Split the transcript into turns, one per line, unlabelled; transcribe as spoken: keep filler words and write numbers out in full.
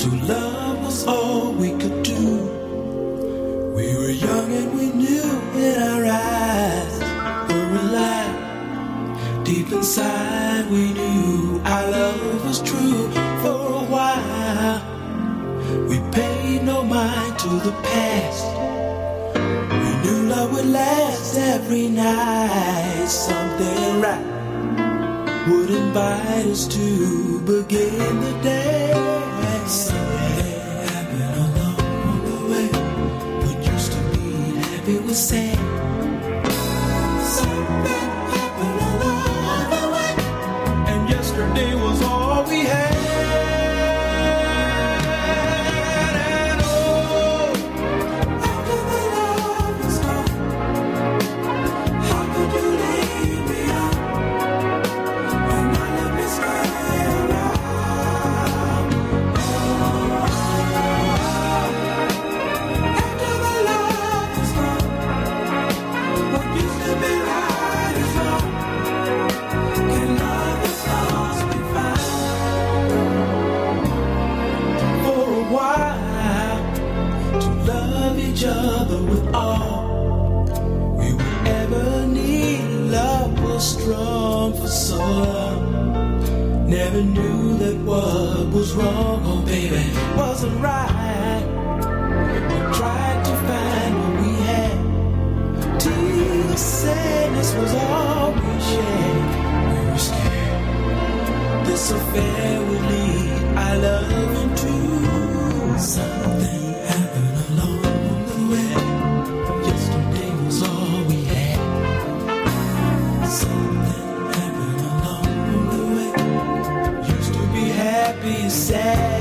To love was all we could do. We were young and we knew in our eyes were alive. Deep inside we knew our love was true. For a while we paid no mind to the past. We knew love would last every night. Something right would invite us to begin the day. Something happened along the way. What used to be happy was sad. Something happened along the way, and yesterday was all we had. And oh, after the love was gone, how could you leave me on? And I let me stay around. After the love was gone, what used to be right is wrong. Can love that's lost be found? For a while, to love each other with all we would ever need. Love was strong for so long. Never knew that what was wrong, oh baby, wasn't right. We tried to find what we had. Till the sadness was all we shared. We were scared this affair would lead our love into something happened along the way. Yesterday was all we had. Something happened along the way. Used to be happy, sad.